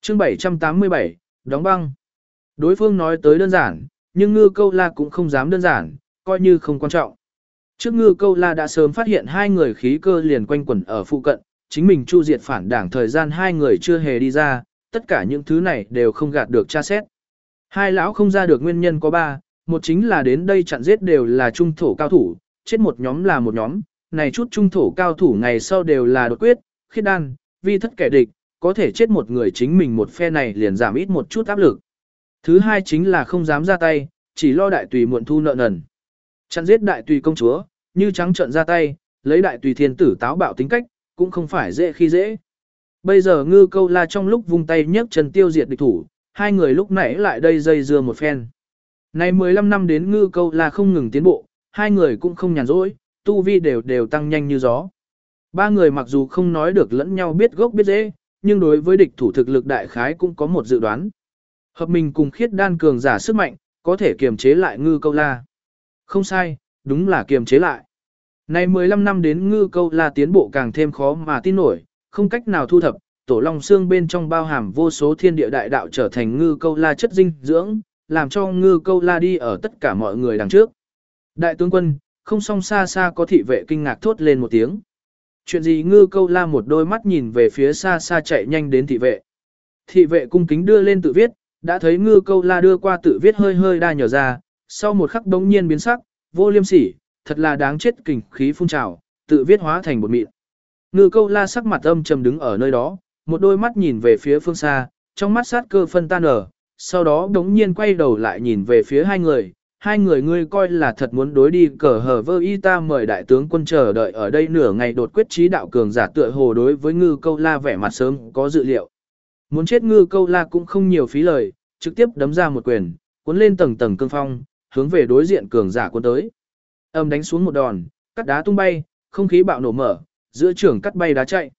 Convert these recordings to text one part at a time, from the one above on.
Chương 787, đóng băng. Đối phương nói tới đơn giản, nhưng Ngư Câu La cũng không dám đơn giản, coi như không quan trọng. Trước Ngư Câu La đã sớm phát hiện hai người khí cơ liền quanh quẩn ở phụ cận, chính mình chu diệt phản đảng thời gian hai người chưa hề đi ra, tất cả những thứ này đều không gạt được tra xét. Hai lão không ra được nguyên nhân có ba, một chính là đến đây chặn giết đều là trung thổ cao thủ, chết một nhóm là một nhóm, này chút trung thổ cao thủ ngày sau đều là đột quyết, khiết đan, vi thất kẻ địch, có thể chết một người chính mình một phe này liền giảm ít một chút áp lực. Thứ hai chính là không dám ra tay, chỉ lo đại tùy muộn thu nợ nần. Chặn giết đại tùy công chúa, như trắng trợn ra tay, lấy đại tùy thiên tử táo bạo tính cách, cũng không phải dễ khi dễ. Bây giờ Ngư Câu La trong lúc vung tay nhấc chân tiêu diệt địch thủ, hai người lúc nãy lại đây dây dưa một phen. Này 15 năm đến Ngư Câu La không ngừng tiến bộ, hai người cũng không nhàn rỗi, tu vi đều tăng nhanh như gió. Ba người mặc dù không nói được lẫn nhau biết gốc biết rễ, nhưng đối với địch thủ thực lực đại khái cũng có một dự đoán. Hợp mình cùng khiết đan cường giả sức mạnh, có thể kiềm chế lại Ngư Câu La. Không sai, đúng là kiềm chế lại. Này 15 năm đến Ngư Câu La tiến bộ càng thêm khó mà tin nổi, không cách nào thu thập, tổ long xương bên trong bao hàm vô số thiên địa đại đạo trở thành Ngư Câu La chất dinh dưỡng, làm cho Ngư Câu La đi ở tất cả mọi người đằng trước. Đại tướng quân, không song xa xa có thị vệ kinh ngạc thốt lên một tiếng. Chuyện gì? Ngư Câu La một đôi mắt nhìn về phía xa xa chạy nhanh đến thị vệ. Thị vệ cung kính đưa lên tự viết, đã thấy Ngư Câu La đưa qua tự viết hơi hơi đa nhờ ra, sau một khắc đống nhiên biến sắc, vô liêm sỉ, thật là đáng chết, kình khí phun trào, tự viết hóa thành một mịn. Ngư Câu La sắc mặt âm trầm đứng ở nơi đó, một đôi mắt nhìn về phía phương xa, trong mắt sát cơ phân tan nở, sau đó đống nhiên quay đầu lại nhìn về phía hai người ngươi coi là thật muốn đối đi cờ hờ vơ y, ta mời đại tướng quân chờ đợi ở đây nửa ngày. Đột quyết trí đạo cường giả tựa hồ đối với Ngư Câu La vẻ mặt sớm có dự liệu. Muốn chết Ngư Câu La cũng không nhiều phí lời, trực tiếp đấm ra một quyền, cuốn lên tầng tầng cương phong, hướng về đối diện cường giả cuốn tới. Âm đánh xuống một đòn, cắt đá tung bay, không khí bạo nổ mở, giữa trường cắt bay đá chạy.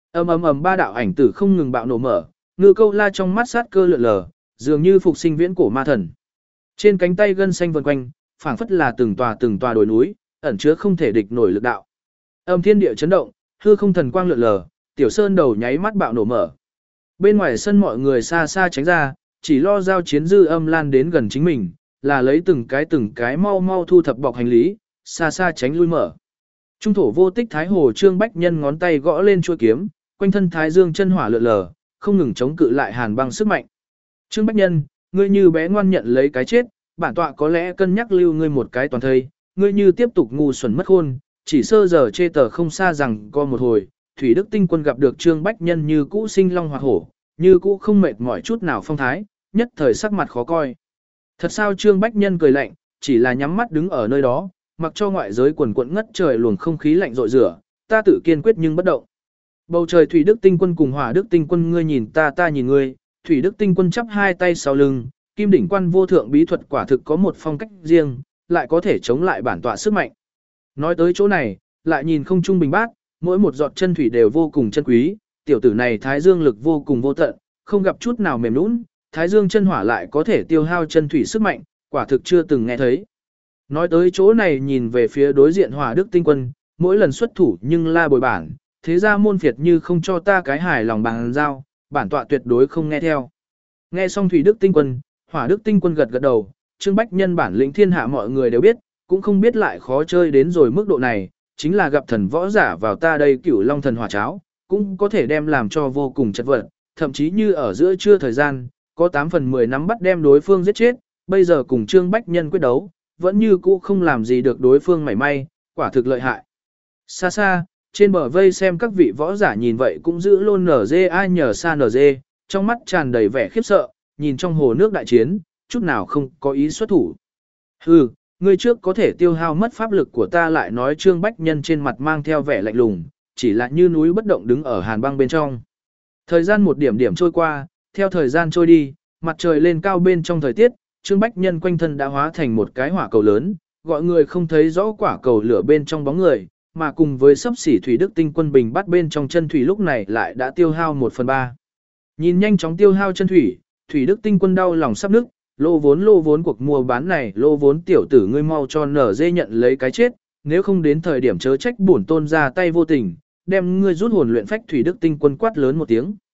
Ầm ba đạo ảnh tử không ngừng bạo nổ mở, Ngư Câu La trong mắt sát cơ lượn lờ, dường như phục sinh viễn cổ ma thần. Trên cánh tay gân xanh vần quanh, phảng phất là từng tòa đồi núi, ẩn chứa không thể địch nổi lực đạo. Âm thiên địa chấn động, hư không thần quang lượn lờ, tiểu sơn đầu nháy mắt bạo nổ mở. Bên ngoài sân mọi người xa xa tránh ra, chỉ lo giao chiến dư âm lan đến gần chính mình, là lấy từng cái mau mau thu thập bọc hành lý, xa xa tránh lui mở. Trung thổ vô tích thái hồ Trương Bách Nhân ngón tay gõ lên chuôi kiếm, quanh thân thái dương chân hỏa lượn lờ, không ngừng chống cự lại hàn băng sức mạnh. Trương Bách Nhân, ngươi như bé ngoan nhận lấy cái chết, bản tọa có lẽ cân nhắc lưu ngươi một cái toàn thây, ngươi như tiếp tục ngu xuẩn mất khôn, chỉ sơ giờ chê tờ không xa rằng có một hồi, Thủy Đức Tinh Quân gặp được Trương Bách Nhân như cũ sinh long hoặc hổ, như cũ không mệt mỏi chút nào phong thái, nhất thời sắc mặt khó coi. Thật sao? Trương Bách Nhân cười lạnh, chỉ là nhắm mắt đứng ở nơi đó, mặc cho ngoại giới quần quận ngất trời luồng không khí lạnh rội rửa, ta tự kiên quyết nhưng bất động. Bầu trời Thủy Đức Tinh Quân cùng Hỏa Đức Tinh Quân, ngươi nhìn ta, ta nhìn ngươi. Thủy Đức Tinh Quân chắp hai tay sau lưng, Kim đỉnh quan vô thượng bí thuật quả thực có một phong cách riêng, lại có thể chống lại bản tọa sức mạnh. Nói tới chỗ này, lại nhìn không trung bình bát, mỗi một giọt chân thủy đều vô cùng chân quý, tiểu tử này thái dương lực vô cùng vô tận, không gặp chút nào mềm nũng, thái dương chân hỏa lại có thể tiêu hao chân thủy sức mạnh, quả thực chưa từng nghe thấy. Nói tới chỗ này nhìn về phía đối diện Hỏa Đức Tinh Quân, mỗi lần xuất thủ nhưng la bồi bản, thế ra môn phiệt như không cho ta cái hài lòng bằng giao, bản tọa tuyệt đối không nghe theo. Nghe xong Thủy Đức Tinh Quân, Hỏa Đức Tinh Quân gật gật đầu, Trương Bách Nhân bản lĩnh thiên hạ mọi người đều biết, cũng không biết lại khó chơi đến rồi mức độ này, chính là gặp thần võ giả vào ta đây Cửu Long thần hỏa cháo, cũng có thể đem làm cho vô cùng chật vật, thậm chí như ở giữa trưa thời gian, có 8 phần 10 nắm bắt đem đối phương giết chết, bây giờ cùng Trương Bách Nhân quyết đấu, vẫn như cũ không làm gì được đối phương mảy may, quả thực lợi hại. Xa xa, trên bờ vây xem các vị võ giả nhìn vậy cũng giữ luôn NG ai nhờ xa NG, trong mắt tràn đầy vẻ khiếp sợ, nhìn trong hồ nước đại chiến, chút nào không có ý xuất thủ. Hừ, ngươi trước có thể tiêu hao mất pháp lực của ta, lại nói. Trương Bách Nhân trên mặt mang theo vẻ lạnh lùng, chỉ là như núi bất động đứng ở hàn băng bên trong. Thời gian một điểm điểm trôi qua, theo thời gian trôi đi, mặt trời lên cao bên trong thời tiết, Trương Bách Nhân quanh thân đã hóa thành một cái hỏa cầu lớn, gọi người không thấy rõ quả cầu lửa bên trong bóng người, mà cùng với sắp xỉ Thủy Đức Tinh Quân bình bắt bên trong chân thủy lúc này lại đã tiêu hao 1/3. Nhìn nhanh chóng tiêu hao chân thủy, Thủy Đức Tinh Quân đau lòng sắp nức, lô vốn cuộc mua bán này, lô vốn tiểu tử ngươi mau cho nở dê nhận lấy cái chết, nếu không đến thời điểm chớ trách bổn tôn ra tay vô tình, đem ngươi rút hồn luyện phách. Thủy Đức Tinh Quân quát lớn một tiếng.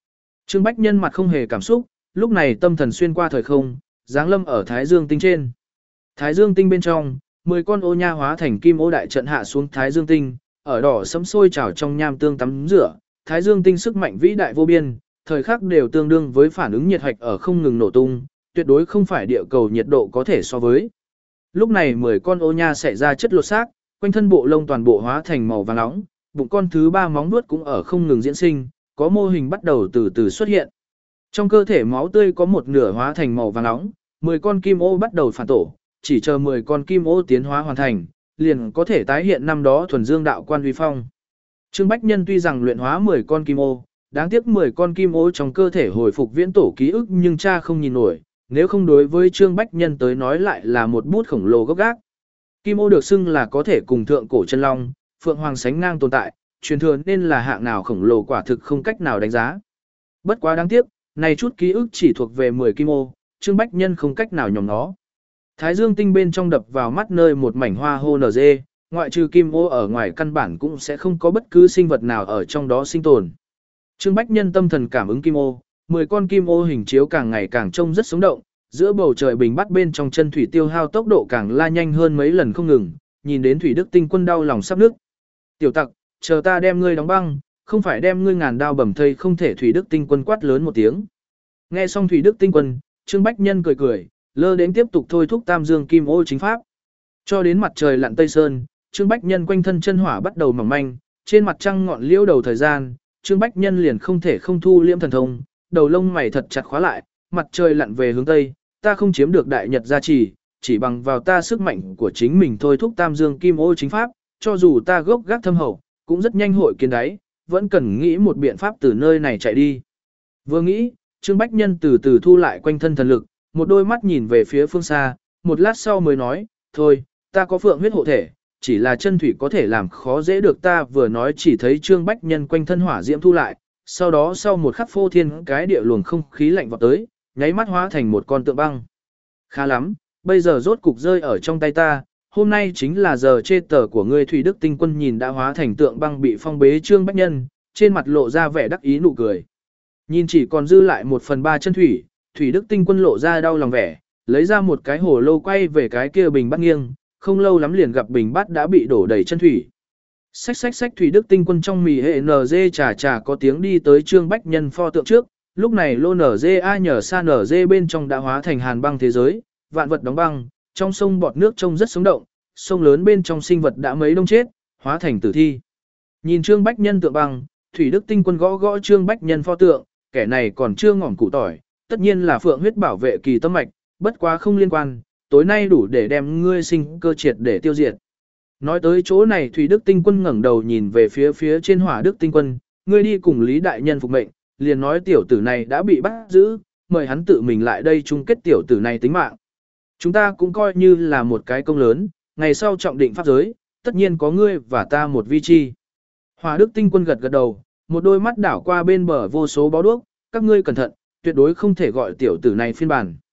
Trương Bách Nhân mặt không hề cảm xúc, lúc này tâm thần xuyên qua thời không, giáng lâm ở Thái Dương tinh trên. Thái Dương tinh bên trong, 10 con ô nha hóa thành kim ô đại trận hạ xuống Thái Dương tinh, ở đỏ sẫm sôi trào trong nham tương tắm rửa, Thái Dương tinh sức mạnh vĩ đại vô biên, thời khắc đều tương đương với phản ứng nhiệt hạch ở không ngừng nổ tung, tuyệt đối không phải địa cầu nhiệt độ có thể so với. Lúc này 10 con ô nha xảy ra chất lột xác, quanh thân bộ lông toàn bộ hóa thành màu vàng nóng, bụng con thứ 3 móng vuốt cũng ở không ngừng diễn sinh, có mô hình bắt đầu từ từ xuất hiện. Trong cơ thể máu tươi có một nửa hóa thành màu vàng nóng, 10 con kim ô bắt đầu phản tổ, chỉ chờ 10 con kim ô tiến hóa hoàn thành, liền có thể tái hiện năm đó thuần dương đạo quan uy phong. Trương Bách Nhân tuy rằng luyện hóa 10 con kim ô, đáng tiếc 10 con kim ô trong cơ thể hồi phục viễn tổ ký ức nhưng cha không nhìn nổi, nếu không đối với Trương Bách Nhân tới nói lại là một bút khổng lồ gốc gác. Kim ô được xưng là có thể cùng thượng cổ chân long, phượng hoàng sánh ngang tồn tại, truyền thừa nên là hạng nào khổng lồ quả thực không cách nào đánh giá. Bất quá đáng tiếc, này chút ký ức chỉ thuộc về 10 kim ô, Trương Bách Nhân không cách nào nhòm nó. Thái Dương tinh bên trong đập vào mắt nơi một mảnh hoa hô nở dê, ngoại trừ kim ô ở ngoài căn bản cũng sẽ không có bất cứ sinh vật nào ở trong đó sinh tồn. Trương Bách Nhân tâm thần cảm ứng kim ô, 10 con kim ô hình chiếu càng ngày càng trông rất sống động, giữa bầu trời bình bắt bên trong chân thủy tiêu hao tốc độ càng la nhanh hơn mấy lần không ngừng, nhìn đến Thủy Đức Tinh Quân đau lòng sắp nức. Tiểu tặc, chờ ta đem ngươi đóng băng, không phải đem ngươi ngàn đao bầm thây không thể. Thủy Đức Tinh Quân quát lớn một tiếng. Nghe xong Thủy Đức Tinh Quân, Trương Bách Nhân cười cười, lơ đến tiếp tục thôi thúc Tam Dương Kim Ô chính pháp. Cho đến mặt trời lặn tây sơn, Trương Bách Nhân quanh thân chân hỏa bắt đầu mỏng manh, trên mặt trăng ngọn liễu đầu thời gian, Trương Bách Nhân liền không thể không thu liễm thần thông, đầu lông mày thật chặt khóa lại, mặt trời lặn về hướng tây, ta không chiếm được đại nhật gia trì, chỉ bằng vào ta sức mạnh của chính mình thôi thúc Tam Dương Kim Ô chính pháp, cho dù ta gốc gác thâm hậu, cũng rất nhanh hội kiến đáy, vẫn cần nghĩ một biện pháp từ nơi này chạy đi. Vừa nghĩ, Trương Bách Nhân từ từ thu lại quanh thân thần lực, một đôi mắt nhìn về phía phương xa, một lát sau mới nói, thôi, ta có phượng huyết hộ thể, chỉ là chân thủy có thể làm khó dễ được ta. Vừa nói chỉ thấy Trương Bách Nhân quanh thân hỏa diễm thu lại, sau đó sau một khắc phô thiên cái địa luồng không khí lạnh vọt tới, nháy mắt hóa thành một con tượng băng. Khá lắm, bây giờ rốt cục rơi ở trong tay ta, hôm nay chính là giờ chê tờ của ngươi. Thủy Đức Tinh Quân nhìn đã hóa thành tượng băng bị phong bế Trương Bách Nhân, trên mặt lộ ra vẻ đắc ý nụ cười. Nhìn chỉ còn dư lại 1/3 chân thủy, Thủy Đức Tinh Quân lộ ra đau lòng vẻ, lấy ra một cái hồ lô quay về cái kia bình bát nghiêng, không lâu lắm liền gặp bình bát đã bị đổ đầy chân thủy. Xách xách xách. Thủy Đức Tinh Quân trong mì hệ NG trà có tiếng đi tới Trương Bách Nhân pho tượng trước, lúc này lô NGA nhờ xa NG bên trong đã hóa thành hàn băng thế giới, vạn vật đóng băng, trong sông bọt nước trông rất sống động, sông lớn bên trong sinh vật đã mấy đông chết, hóa thành tử thi. Nhìn Trương Bách Nhân tượng băng, Thủy Đức Tinh Quân gõ gõ Trương Bách Nhân pho tượng, kẻ này còn chưa ngỏm củ tỏi, tất nhiên là phượng huyết bảo vệ kỳ tâm mạch, bất quá không liên quan, tối nay đủ để đem ngươi sinh cơ triệt để tiêu diệt. Nói tới chỗ này, Thủy Đức Tinh Quân ngẩng đầu nhìn về phía trên Hỏa Đức Tinh Quân, ngươi đi cùng Lý đại nhân phục mệnh, liền nói tiểu tử này đã bị bắt giữ, mời hắn tự mình lại đây chung kết tiểu tử này tính mạng. Chúng ta cũng coi như là một cái công lớn, ngày sau trọng định pháp giới, tất nhiên có ngươi và ta một vi chi. Hỏa Đức Tinh Quân gật gật đầu, một đôi mắt đảo qua bên bờ vô số bó đuốc, các ngươi cẩn thận, tuyệt đối không thể gọi tiểu tử này phiên bản.